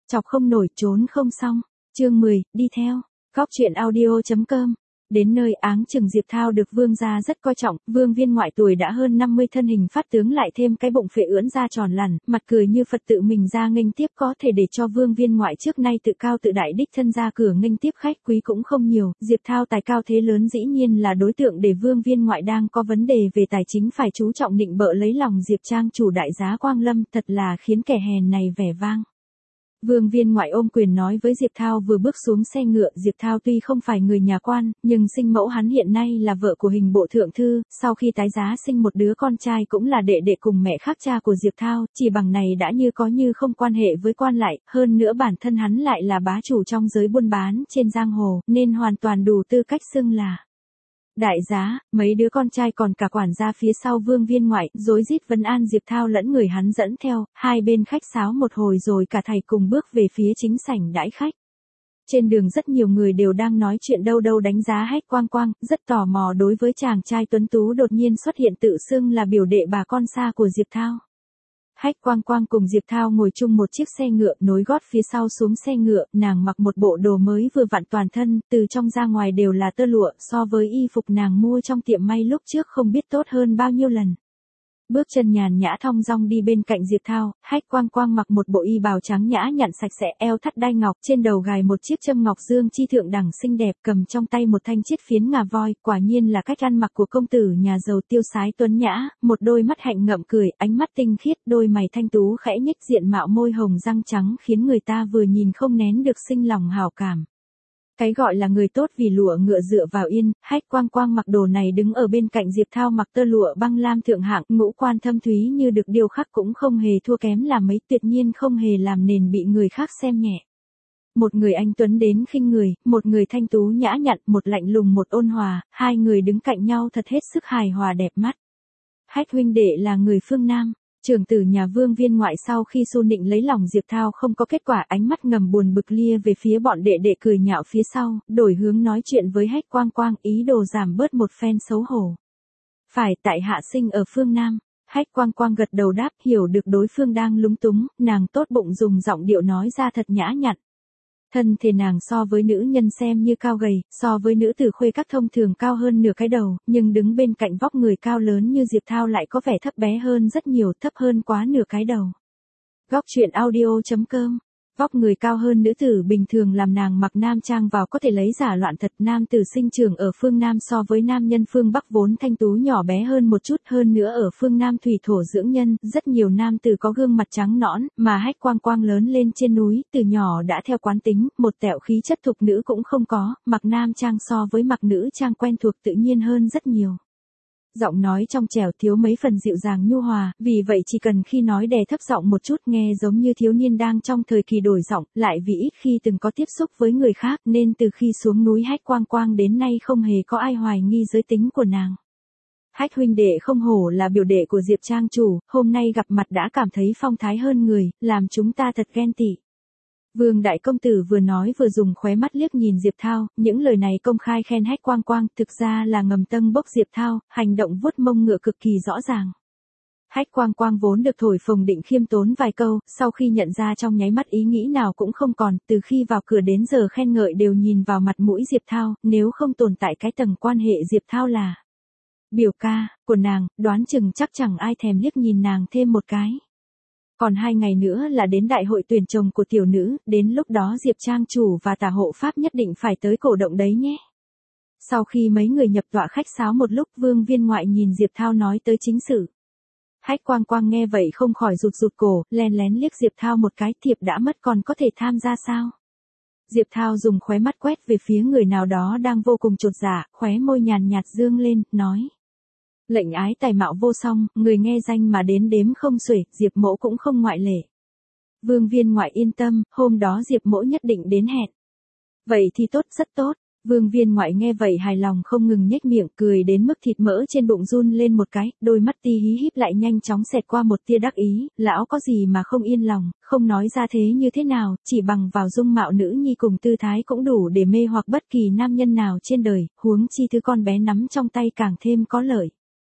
Chọc không nổi trốn không xong. Chương 10, đi theo. Góc truyện audio.com. Đến nơi áng chừng Diệp Thao được vương gia rất coi trọng, vương viên ngoại tuổi đã hơn 50 thân hình phát tướng lại thêm cái bụng phệ ưỡn ra tròn lẳn, mặt cười như Phật tự mình ra nghênh tiếp có thể để cho vương viên ngoại trước nay tự cao tự đại đích thân ra cửa nghênh tiếp khách quý cũng không nhiều, Diệp Thao tài cao thế lớn dĩ nhiên là đối tượng để vương viên ngoại đang có vấn đề về tài chính phải chú trọng định bợ lấy lòng Diệp Trang chủ đại giá Quang Lâm thật là khiến kẻ hèn này vẻ vang. Vương viên ngoại ôm quyền nói với Diệp Thao vừa bước xuống xe ngựa, Diệp Thao tuy không phải người nhà quan, nhưng sinh mẫu hắn hiện nay là vợ của hình bộ thượng thư, sau khi tái giá sinh một đứa con trai cũng là đệ đệ cùng mẹ khác cha của Diệp Thao, chỉ bằng này đã như có như không quan hệ với quan lại, hơn nữa bản thân hắn lại là bá chủ trong giới buôn bán trên giang hồ, nên hoàn toàn đủ tư cách xưng là đại giá. Mấy đứa con trai còn cả quản gia phía sau vương viên ngoại, rối rít vấn an Diệp Thao lẫn người hắn dẫn theo, hai bên khách sáo một hồi rồi cả thầy cùng bước về phía chính sảnh đãi khách. Trên đường rất nhiều người đều đang nói chuyện đâu đâu đánh giá Hách Quang Quang, rất tò mò đối với chàng trai tuấn tú đột nhiên xuất hiện tự xưng là biểu đệ bà con xa của Diệp Thao. Hách Quang Quang cùng Diệp Thao ngồi chung một chiếc xe ngựa, nối gót phía sau xuống xe ngựa, nàng mặc một bộ đồ mới vừa vặn toàn thân, từ trong ra ngoài đều là tơ lụa, so với y phục nàng mua trong tiệm may lúc trước không biết tốt hơn bao nhiêu lần. Bước chân nhàn nhã thong dong đi bên cạnh Diệp Thao, Hách Quang Quang mặc một bộ y bào trắng nhã nhặn sạch sẽ, eo thắt đai ngọc, trên đầu gài một chiếc châm ngọc dương chi thượng đẳng xinh đẹp, cầm trong tay một thanh chiết phiến ngà voi, quả nhiên là cách ăn mặc của công tử nhà giàu tiêu sái tuấn nhã, một đôi mắt hạnh ngậm cười, ánh mắt tinh khiết, đôi mày thanh tú khẽ nhếch, diện mạo môi hồng răng trắng khiến người ta vừa nhìn không nén được sinh lòng hảo cảm. Cái gọi là người tốt vì lụa ngựa dựa vào yên, Hách Quang Quang mặc đồ này đứng ở bên cạnh Diệp Thao mặc tơ lụa băng lam thượng hạng, ngũ quan thâm thúy như được điêu khắc cũng không hề thua kém là mấy, tuyệt nhiên không hề làm nền bị người khác xem nhẹ. Một người anh tuấn đến khinh người, một người thanh tú nhã nhặn, một lạnh lùng một ôn hòa, hai người đứng cạnh nhau thật hết sức hài hòa đẹp mắt. Hách huynh đệ là người phương Nam. Trưởng tử nhà vương viên ngoại sau khi xu nịnh lấy lòng Diệp Thao không có kết quả, ánh mắt ngầm buồn bực lia về phía bọn đệ đệ cười nhạo phía sau, đổi hướng nói chuyện với Hách Quang Quang, ý đồ giảm bớt một phen xấu hổ. Phải, tại hạ sinh ở phương Nam. Hách Quang Quang gật đầu đáp, hiểu được đối phương đang lúng túng, nàng tốt bụng dùng giọng điệu nói ra thật nhã nhặn. Thân thể nàng so với nữ nhân xem như cao gầy, so với nữ tử khuê các thông thường cao hơn nửa cái đầu, nhưng đứng bên cạnh vóc người cao lớn như Diệp Thao lại có vẻ thấp bé hơn rất nhiều, thấp hơn quá nửa cái đầu. Góc truyện audio.com. Vóc người cao hơn nữ tử bình thường làm nàng mặc nam trang vào có thể lấy giả loạn thật, nam tử sinh trưởng ở phương Nam so với nam nhân phương Bắc vốn thanh tú nhỏ bé hơn một chút, hơn nữa ở phương Nam thủy thổ dưỡng nhân, rất nhiều nam tử có gương mặt trắng nõn, mà Hách Quang Quang lớn lên trên núi, từ nhỏ đã theo quán tính, một tẹo khí chất thục nữ cũng không có, mặc nam trang so với mặc nữ trang quen thuộc tự nhiên hơn rất nhiều. Giọng nói trong trẻo thiếu mấy phần dịu dàng nhu hòa, vì vậy chỉ cần khi nói đè thấp giọng một chút nghe giống như thiếu niên đang trong thời kỳ đổi giọng, lại vì ít khi từng có tiếp xúc với người khác nên từ khi xuống núi Hách Quang Quang đến nay không hề có ai hoài nghi giới tính của nàng. Hách huynh đệ không hổ là biểu đệ của Diệp Trang chủ, hôm nay gặp mặt đã cảm thấy phong thái hơn người, làm chúng ta thật ghen tị. Vương đại công tử vừa nói vừa dùng khóe mắt liếc nhìn Diệp Thao, những lời này công khai khen Hách Quang Quang, thực ra là ngầm tâng bốc Diệp Thao, hành động vuốt mông ngựa cực kỳ rõ ràng. Hách Quang Quang vốn được thổi phồng định khiêm tốn vài câu, sau khi nhận ra trong nháy mắt ý nghĩ nào cũng không còn, từ khi vào cửa đến giờ khen ngợi đều nhìn vào mặt mũi Diệp Thao, nếu không tồn tại cái tầng quan hệ Diệp Thao là biểu ca của nàng, đoán chừng chắc chẳng ai thèm liếc nhìn nàng thêm một cái. Còn 2 ngày nữa là đến đại hội tuyển chồng của tiểu nữ, đến lúc đó Diệp Trang chủ và tả hộ pháp nhất định phải tới cổ động đấy nhé. Sau khi mấy người nhập tọa khách sáo một lúc, vương viên ngoại nhìn Diệp Thao nói tới chính sự. Hách Quang Quang nghe vậy không khỏi rụt rụt cổ, lén lén liếc Diệp Thao một cái, thiệp đã mất còn có thể tham gia sao? Diệp Thao dùng khóe mắt quét về phía người nào đó đang vô cùng chột dạ, khóe môi nhàn nhạt dương lên, nói. Lệnh ái tài mạo vô song, người nghe danh mà đến đếm không xuể, Diệp mỗ cũng không ngoại lệ. Vương viên ngoại yên tâm, hôm đó Diệp mỗ nhất định đến hẹn. Vậy thì tốt, rất tốt. Vương viên ngoại nghe vậy hài lòng không ngừng nhếch miệng cười đến mức thịt mỡ trên bụng run lên một cái, đôi mắt ti hí híp lại nhanh chóng xẹt qua một tia đắc ý, lão có gì mà không yên lòng, không nói ra thế như thế nào, chỉ bằng vào dung mạo nữ nhi cùng tư thái cũng đủ để mê hoặc bất kỳ nam nhân nào trên đời, huống chi thứ con bé nắm trong tay càng thêm có lợi.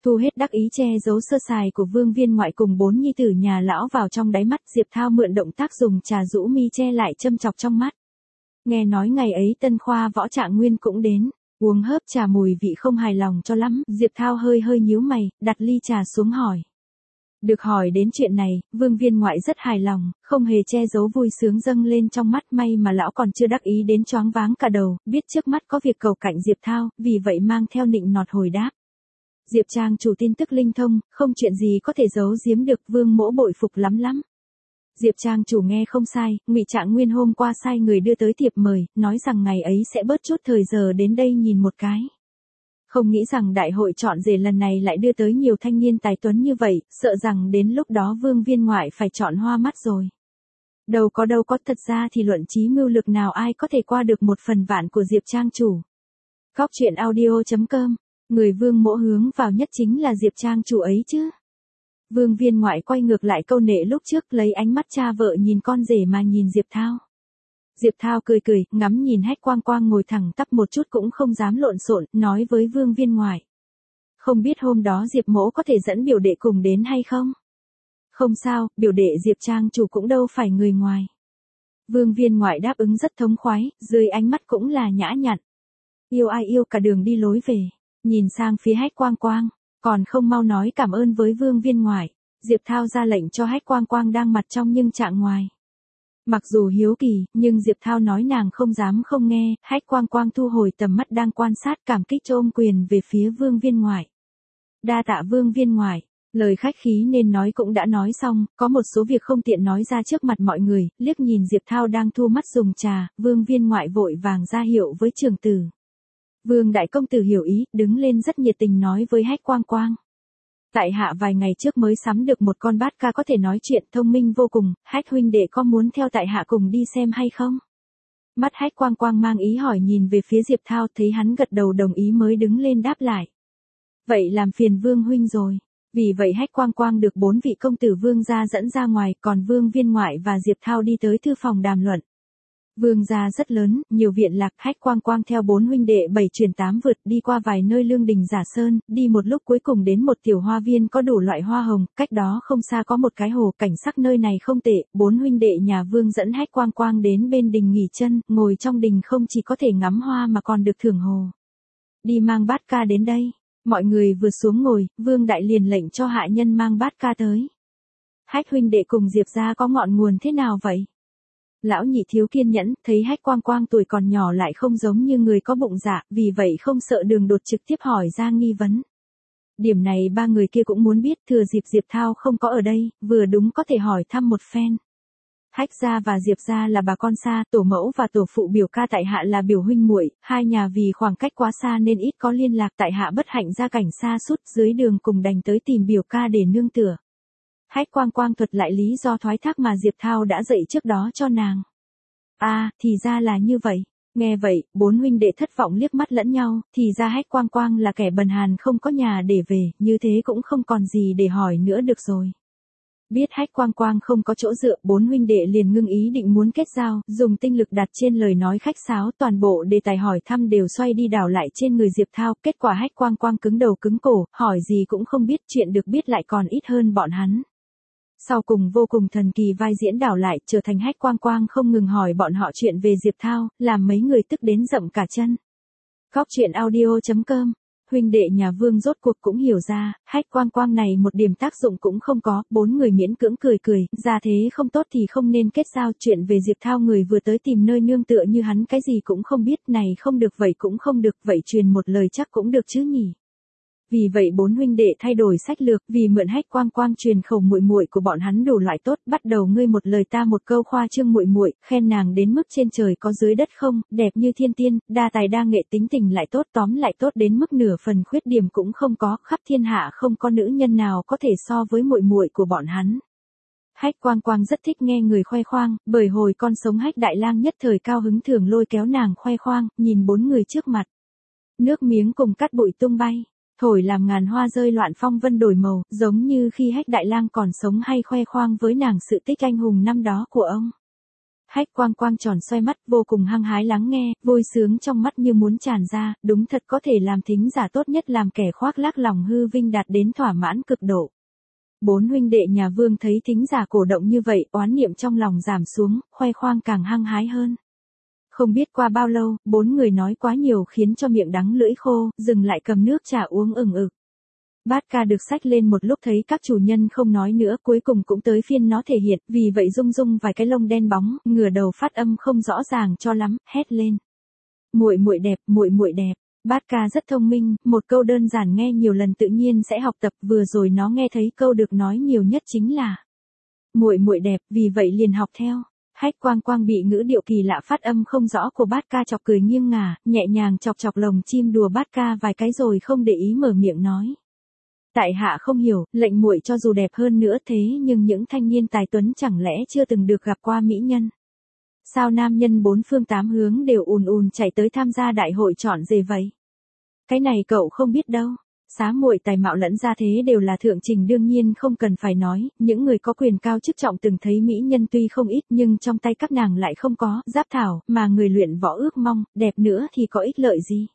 Thu hết đắc ý che giấu sơ sài của Vương Viên Ngoại cùng 4 nhi tử nhà lão vào trong đáy mắt, Diệp Thao mượn động tác dùng trà rũ mi che lại châm chọc trong mắt. Nghe nói ngày ấy Tân Khoa Võ Trạng Nguyên cũng đến, uống hớp trà mùi vị không hài lòng cho lắm, Diệp Thao hơi hơi nhíu mày, đặt ly trà xuống hỏi. Được hỏi đến chuyện này, Vương Viên Ngoại rất hài lòng, không hề che giấu vui sướng dâng lên trong mắt, may mà lão còn chưa đắc ý đến choáng váng cả đầu, biết trước mắt có việc cầu cạnh Diệp Thao, vì vậy mang theo nịnh nọt hồi đáp. Diệp Trang chủ tin tức linh thông, không chuyện gì có thể giấu giếm được, Vương mỗ bội phục lắm lắm. Diệp Trang chủ nghe không sai, Ngụy Trạng Nguyên hôm qua sai người đưa tới thiệp mời, nói rằng ngày ấy sẽ bớt chút thời giờ đến đây nhìn một cái. Không nghĩ rằng đại hội chọn rể lần này lại đưa tới nhiều thanh niên tài tuấn như vậy, sợ rằng đến lúc đó Vương Viên Ngoại phải chọn hoa mắt rồi. Đâu có, thật ra thì luận trí mưu lược nào ai có thể qua được 1/1000 của Diệp Trang chủ. Góc truyện audio.com, người Vương mỗ hướng vào nhất chính là Diệp Trang chủ ấy chứ. Vương Viên Ngoại quay ngược lại câu nệ lúc trước, lấy ánh mắt cha vợ nhìn con rể mà nhìn Diệp Thao. Diệp Thao cười, ngắm nhìn Hách Quang Quang ngồi thẳng tắp một chút cũng không dám lộn xộn, nói với Vương Viên Ngoại. Không biết hôm đó Diệp mỗ có thể dẫn biểu đệ cùng đến hay không? Không sao, biểu đệ Diệp Trang chủ cũng đâu phải người ngoài. Vương Viên Ngoại đáp ứng rất thống khoái, dưới ánh mắt cũng là nhã nhặn. Yêu ai yêu cả đường đi lối về, nhìn sang phía Hách Quang Quang, còn không mau nói cảm ơn với Vương Viên Ngoại. Diệp Thao ra lệnh cho Hách Quang Quang đang mặt trong nhưng trạng ngoài. Mặc dù hiếu kỳ, nhưng Diệp Thao nói nàng không dám không nghe, Hách Quang Quang thu hồi tầm mắt đang quan sát, cảm kích ôm quyền về phía Vương Viên Ngoại. Đa tạ Vương Viên Ngoại, lời khách khí nên nói cũng đã nói xong, có một số việc không tiện nói ra trước mặt mọi người, liếc nhìn Diệp Thao đang thu mắt dùng trà, Vương Viên Ngoại vội vàng ra hiệu với trưởng tử. Vương đại công tử hiểu ý, đứng lên rất nhiệt tình nói với Hách Quang Quang. Tại hạ vài ngày trước mới sắm được một con bát ca có thể nói chuyện, thông minh vô cùng, Hách huynh đệ có muốn theo tại hạ cùng đi xem hay không? Mắt Hách Quang Quang mang ý hỏi nhìn về phía Diệp Thao, thấy hắn gật đầu đồng ý mới đứng lên đáp lại. Vậy làm phiền Vương huynh rồi. Vì vậy Hách Quang Quang được 4 vị công tử Vương gia dẫn ra ngoài, còn Vương Viên Ngoại và Diệp Thao đi tới thư phòng đàm luận. Vương gia rất lớn, nhiều viện lạc, Hách Quang Quang theo 4 huynh đệ 7 chuyển 8 vượt, đi qua vài nơi lương đình giả sơn, đi một lúc cuối cùng đến một tiểu hoa viên có đủ loại hoa hồng, cách đó không xa có một cái hồ, cảnh sắc nơi này không tệ, 4 huynh đệ nhà Vương dẫn Hách Quang Quang đến bên đình nghỉ chân, ngồi trong đình không chỉ có thể ngắm hoa mà còn được thưởng hồ. Đi mang bát ca đến đây. Mọi người vừa xuống ngồi, Vương đại liền lệnh cho hạ nhân mang bát ca tới. Hách huynh đệ cùng Diệp gia có ngọn nguồn thế nào vậy? Lão nhị thiếu kiên nhẫn, thấy Hách Quang Quang tuổi còn nhỏ lại không giống như người có bụng dạ, vì vậy không sợ đường đột trực tiếp hỏi ra nghi vấn. Điểm này ba người kia cũng muốn biết, thừa dịp Diệp Thao không có ở đây, vừa đúng có thể hỏi thăm một phen. Hách gia và Diệp gia là bà con xa, tổ mẫu và tổ phụ biểu ca tại hạ là biểu huynh muội, hai nhà vì khoảng cách quá xa nên ít có liên lạc, tại hạ bất hạnh gia cảnh xa sút, dưới đường cùng đành tới tìm biểu ca để nương tựa. Hách Quang Quang thuật lại lý do thoái thác mà Diệp Thao đã dạy trước đó cho nàng. Thì ra là như vậy. Nghe vậy, 4 huynh đệ thất vọng liếc mắt lẫn nhau, thì ra Hách Quang Quang là kẻ bần hàn không có nhà để về, như thế cũng không còn gì để hỏi nữa được rồi. Biết Hách Quang Quang không có chỗ dựa, 4 huynh đệ liền ngưng ý định muốn kết giao, dùng tinh lực đặt trên lời nói khách sáo, toàn bộ đề tài hỏi thăm đều xoay đi đảo lại trên người Diệp Thao, kết quả Hách Quang Quang cứng đầu cứng cổ, hỏi gì cũng không biết, chuyện được biết lại còn ít hơn bọn hắn. Sau cùng vô cùng thần kỳ vai diễn đảo lại, trở thành Hách Quang Quang không ngừng hỏi bọn họ chuyện về Diệp Thao, làm mấy người tức đến rậm cả chân. Góc truyện audio.com, huynh đệ nhà Vương rốt cuộc cũng hiểu ra, Hách Quang Quang này một điểm tác dụng cũng không có, 4 người miễn cưỡng cười, ra thế không tốt thì không nên kết giao, chuyện về Diệp Thao người vừa tới tìm nơi nương tựa như hắn cái gì cũng không biết, này không được vậy cũng không được, vậy truyền một lời chắc cũng được chứ nhỉ. Vì vậy 4 huynh đệ thay đổi sách lược, vì mượn Hách Quang Quang truyền khẩu muội muội của bọn hắn đủ loại tốt, bắt đầu ngươi một lời ta một câu khoa trương muội muội, khen nàng đến mức trên trời có dưới đất không, đẹp như thiên tiên, đa tài đa nghệ, tính tình lại tốt, tóm lại tốt đến mức nửa phần khuyết điểm cũng không có, khắp thiên hạ không có nữ nhân nào có thể so với muội muội của bọn hắn. Hách Quang Quang rất thích nghe người khoe khoang, bởi hồi con sống Hách Đại Lang nhất thời cao hứng thường lôi kéo nàng khoe khoang, nhìn 4 người trước mặt. Nước miếng cùng cát bụi tung bay. Thổi làm ngàn hoa rơi loạn phong vân đổi màu, giống như khi Hách Đại Lang còn sống hay khoe khoang với nàng sự tích anh hùng năm đó của ông. Hách Quang Quang tròn xoay mắt, vô cùng hăng hái lắng nghe, vui sướng trong mắt như muốn tràn ra, đúng thật có thể làm thính giả tốt nhất làm kẻ khoác lác lòng hư vinh đạt đến thỏa mãn cực độ. Bốn huynh đệ nhà Vương thấy thính giả cổ động như vậy, oán niệm trong lòng giảm xuống, khoe khoang càng hăng hái hơn. Không biết qua bao lâu, bốn người nói quá nhiều khiến cho miệng đắng lưỡi khô, dừng lại cầm nước trà uống ừng ực. Bát ca được xách lên một lúc thấy các chủ nhân không nói nữa, cuối cùng cũng tới phiên nó thể hiện, vì vậy rung rung vài cái lông đen bóng, ngửa đầu phát âm không rõ ràng cho lắm, hét lên. Muội muội đẹp, muội muội đẹp. Bát ca rất thông minh, một câu đơn giản nghe nhiều lần tự nhiên sẽ học tập, vừa rồi nó nghe thấy câu được nói nhiều nhất chính là muội muội đẹp, vì vậy liền học theo. Hách Quang Quang bị ngữ điệu kỳ lạ phát âm không rõ của Bát ca chọc cười nghiêng ngả, nhẹ nhàng chọc chọc lồng chim đùa Bát ca vài cái rồi không để ý mở miệng nói. Tại hạ không hiểu, lệnh muội cho dù đẹp hơn nữa thế nhưng những thanh niên tài tuấn chẳng lẽ chưa từng được gặp qua mỹ nhân. Sao nam nhân bốn phương tám hướng đều ùn ùn chạy tới tham gia đại hội chọn rể vậy? Cái này cậu không biết đâu. Xá muội tài mạo lẫn gia thế đều là thượng trình, đương nhiên không cần phải nói, những người có quyền cao chức trọng từng thấy mỹ nhân tuy không ít nhưng trong tay các nàng lại không có Giáp Thảo, mà người luyện võ ước mong, đẹp nữa thì có ích lợi gì.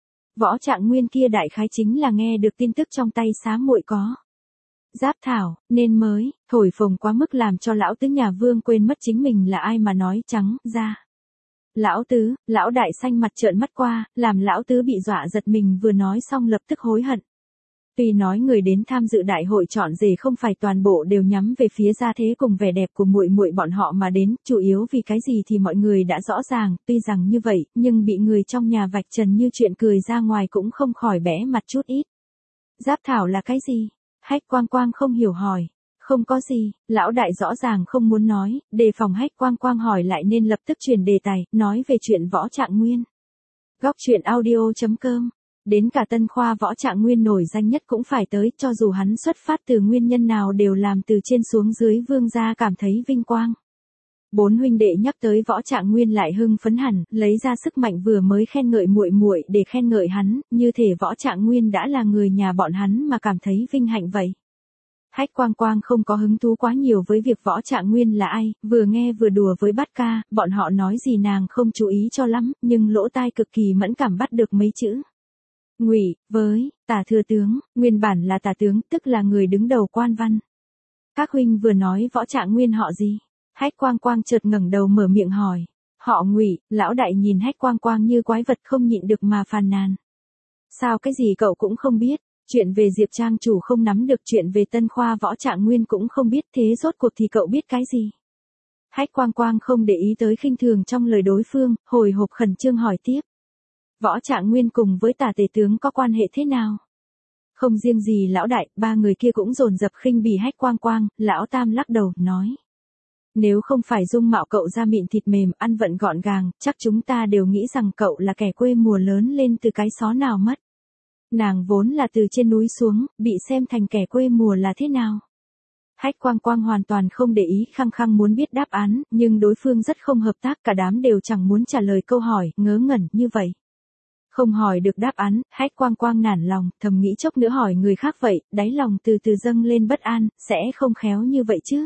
Võ Trạng Nguyên kia đại khái chính là nghe được tin tức trong tay xá muội có Giáp Thảo, nên mới thổi phồng quá mức làm cho lão tứ nhà Vương quên mất chính mình là ai mà nói trắng ra. Lão tứ, lão đại xanh mặt trợn mắt qua, làm lão tứ bị dọa giật mình, vừa nói xong lập tức hối hận. Tuy nói người đến tham dự đại hội chọn rể không phải toàn bộ đều nhắm về phía gia thế cùng vẻ đẹp của muội muội bọn họ mà đến, chủ yếu vì cái gì thì mọi người đã rõ ràng, tuy rằng như vậy, nhưng bị người trong nhà vạch trần như chuyện cười ra ngoài cũng không khỏi bẽ mặt chút ít. Giáp Thảo là cái gì? Hách Quang Quang không hiểu hỏi. Không có gì, lão đại rõ ràng không muốn nói, đề phòng Hách Quang Quang hỏi lại nên lập tức chuyển đề tài, nói về chuyện Võ Trạng Nguyên. Góc truyện audio.com. Đến cả Tân Khoa Võ Trạng Nguyên nổi danh nhất cũng phải tới, cho dù hắn xuất phát từ nguyên nhân nào đều làm từ trên xuống dưới Vương gia cảm thấy vinh quang. Bốn huynh đệ nhắc tới Võ Trạng Nguyên lại hưng phấn hẳn, lấy ra sức mạnh vừa mới khen ngợi muội muội để khen ngợi hắn, như thể Võ Trạng Nguyên đã là người nhà bọn hắn mà cảm thấy vinh hạnh vậy. Hách Quang Quang không có hứng thú quá nhiều với việc Võ Trạng Nguyên là ai, vừa nghe vừa đùa với Bát ca, bọn họ nói gì nàng không chú ý cho lắm, nhưng lỗ tai cực kỳ mẫn cảm bắt được mấy chữ. Ngụy, với, Tả thừa tướng, nguyên bản là Tả tướng, tức là người đứng đầu quan văn. Các huynh vừa nói Võ Trạng Nguyên họ gì? Hách Quang Quang chợt ngẩng đầu mở miệng hỏi. Họ Ngụy. Lão đại nhìn Hách Quang Quang như quái vật không nhịn được mà phàn nàn. Sao cái gì cậu cũng không biết? Chuyện về Diệp Trang chủ không nắm được, chuyện về Tân Khoa Võ Trạng Nguyên cũng không biết, thế rốt cuộc thì cậu biết cái gì? Hách Quang Quang không để ý tới khinh thường trong lời đối phương, hồi hộp khẩn trương hỏi tiếp. Võ Trạng Nguyên cùng với Tả tể tướng có quan hệ thế nào? Không riêng gì lão đại, ba người kia cũng dồn dập khinh bỉ Hách Quang Quang, lão tam lắc đầu, nói. Nếu không phải dung mạo cậu da mịn thịt mềm, ăn vận gọn gàng, chắc chúng ta đều nghĩ rằng cậu là kẻ quê mùa lớn lên từ cái xó nào mất. Nàng vốn là từ trên núi xuống, bị xem thành kẻ quê mùa là thế nào? Hách Quang Quang hoàn toàn không để ý, khăng khăng muốn biết đáp án, nhưng đối phương rất không hợp tác, cả đám đều chẳng muốn trả lời câu hỏi, ngớ ngẩn như vậy. Không hỏi được đáp án, Hách Quang Quang nản lòng, thầm nghĩ chốc nữa hỏi người khác vậy, đáy lòng từ từ dâng lên bất an, sẽ không khéo như vậy chứ.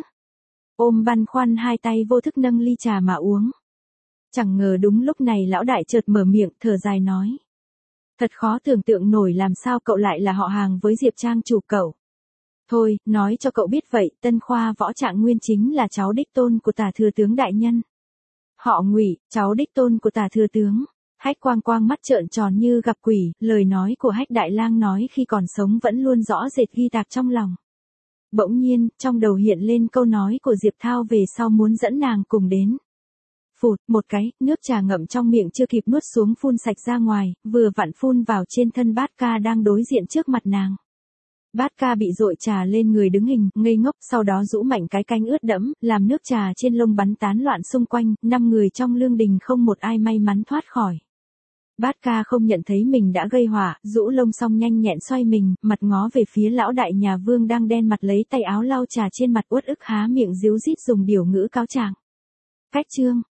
Ôm băn khoăn hai tay vô thức nâng ly trà mà uống. Chẳng ngờ đúng lúc này lão đại chợt mở miệng, thở dài nói. Thật khó tưởng tượng nổi làm sao cậu lại là họ hàng với Diệp Trang chủ cậu. Thôi, nói cho cậu biết vậy, Tân Khoa Võ Trạng Nguyên chính là cháu đích tôn của Tả thừa tướng đại nhân. Họ Ngụy, cháu đích tôn của Tả thừa tướng. Hách Quang Quang mắt trợn tròn như gặp quỷ, lời nói của Hách Đại Lang nói khi còn sống vẫn luôn rõ rệt ghi tạc trong lòng. Bỗng nhiên, trong đầu hiện lên câu nói của Diệp Thao về sau muốn dẫn nàng cùng đến. Phụt, một cái, nước trà ngậm trong miệng chưa kịp nuốt xuống phun sạch ra ngoài, vừa vặn phun vào trên thân Bát ca đang đối diện trước mặt nàng. Bát ca bị dội trà lên người đứng hình, ngây ngốc, sau đó rũ mạnh cái cánh ướt đẫm, làm nước trà trên lông bắn tán loạn xung quanh, 5 người trong lương đình không một ai may mắn thoát khỏi. Bát ca không nhận thấy mình đã gây họa, rũ lông xong nhanh nhẹn xoay mình, mặt ngó về phía lão đại nhà Vương đang đen mặt lấy tay áo lau trà trên mặt, uất ức há miệng díu dít dùng điều ngữ cáo trạng. Cách chương